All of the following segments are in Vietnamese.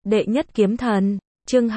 Đệ nhất kiếm thần, chương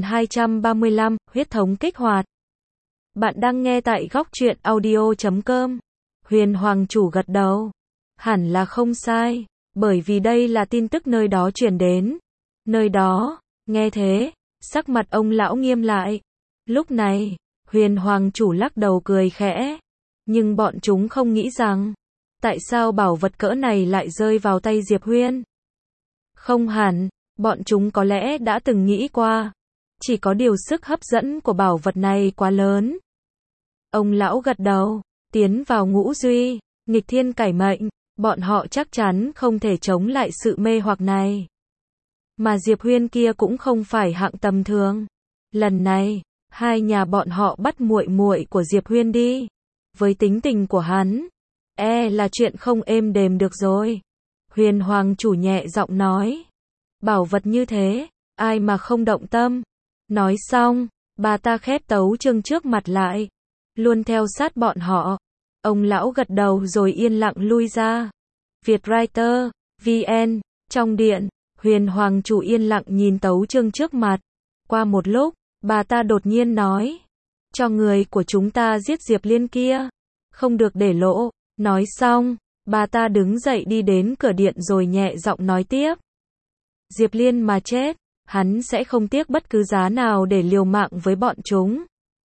2235, huyết thống kích hoạt. Bạn đang nghe tại góc truyện audio.com. Huyền Hoàng chủ gật đầu. Hẳn là không sai, bởi vì đây là tin tức nơi đó truyền đến. Nơi đó, nghe thế, sắc mặt ông lão nghiêm lại. Lúc này, Huyền Hoàng chủ lắc đầu cười khẽ. Nhưng bọn chúng không nghĩ rằng, tại sao bảo vật cỡ này lại rơi vào tay Diệp Huyên? Không hẳn, bọn chúng có lẽ đã từng nghĩ qua. Chỉ có điều sức hấp dẫn của bảo vật này quá lớn. Ông lão gật đầu, tiến vào ngũ duy, nghịch thiên cải mệnh, bọn họ chắc chắn không thể chống lại sự mê hoặc này. Mà Diệp Huyên kia cũng không phải hạng tầm thường. Lần này, hai nhà bọn họ bắt muội muội của Diệp Huyên đi. Với tính tình của hắn, là chuyện không êm đềm được rồi. Huyền Hoàng chủ nhẹ giọng nói. Bảo vật như thế, ai mà không động tâm. Nói xong, bà ta khép tấu chương trước mặt lại. Luôn theo sát bọn họ. Ông lão gật đầu rồi yên lặng lui ra. Vietwriter, VN, trong điện, Huyền Hoàng chủ yên lặng nhìn tấu chương trước mặt. Qua một lúc, bà ta đột nhiên nói. Cho người của chúng ta giết Diệp Liên kia. Không được để lộ. Nói xong, bà ta đứng dậy đi đến cửa điện rồi nhẹ giọng nói tiếp. Diệp Liên mà chết, hắn sẽ không tiếc bất cứ giá nào để liều mạng với bọn chúng.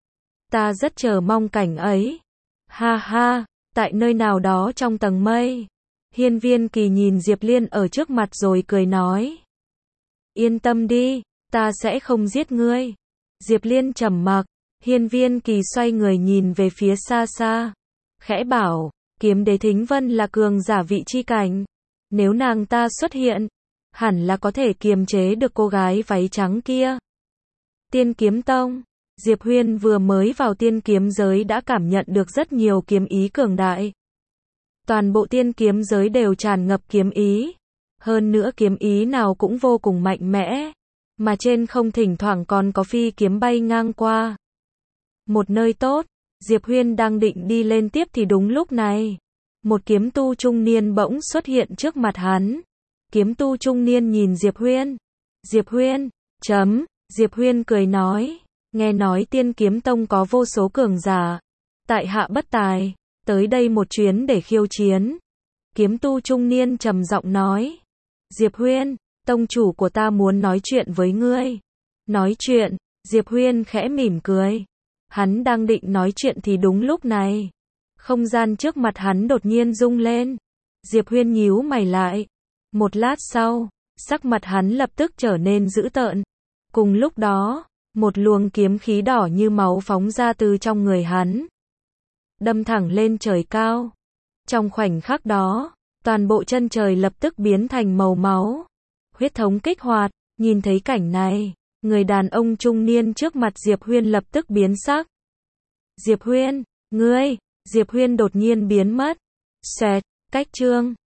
Ta rất chờ mong cảnh ấy. Ha ha, tại nơi nào đó trong tầng mây. Hiên Viên Kỳ nhìn Diệp Liên ở trước mặt rồi cười nói. Yên tâm đi, ta sẽ không giết ngươi. Diệp Liên trầm mặc, Hiên Viên Kỳ xoay người nhìn về phía xa xa. Khẽ bảo, kiếm đế Thính Vân là cường giả vị chi cảnh. Nếu nàng ta xuất hiện, hẳn là có thể kiềm chế được cô gái váy trắng kia. Tiên kiếm tông, Diệp Huyên vừa mới vào tiên kiếm giới đã cảm nhận được rất nhiều kiếm ý cường đại. Toàn bộ tiên kiếm giới đều tràn ngập kiếm ý. Hơn nữa kiếm ý nào cũng vô cùng mạnh mẽ. Mà trên không thỉnh thoảng còn có phi kiếm bay ngang qua. Một nơi tốt, Diệp Huyên đang định đi lên tiếp thì đúng lúc này. Một kiếm tu trung niên bỗng xuất hiện trước mặt hắn. Kiếm tu trung niên nhìn Diệp Huyên. Diệp Huyên, Diệp Huyên cười nói. Nghe nói tiên kiếm tông có vô số cường giả. Tại hạ bất tài, tới đây một chuyến để khiêu chiến. Kiếm tu trung niên trầm giọng nói. Diệp Huyên, tông chủ của ta muốn nói chuyện với ngươi. Nói chuyện, Diệp Huyên khẽ mỉm cười. Hắn đang định nói chuyện thì đúng lúc này. Không gian trước mặt hắn đột nhiên rung lên. Diệp Huyên nhíu mày lại. Một lát sau, sắc mặt hắn lập tức trở nên dữ tợn. Cùng lúc đó, một luồng kiếm khí đỏ như máu phóng ra từ trong người hắn. Đâm thẳng lên trời cao. Trong khoảnh khắc đó, toàn bộ chân trời lập tức biến thành màu máu. Huyết thống kích hoạt, nhìn thấy cảnh này, người đàn ông trung niên trước mặt Diệp Huyên lập tức biến sắc. Diệp Huyên, ngươi, Diệp Huyên đột nhiên biến mất. Xoẹt, cách chương.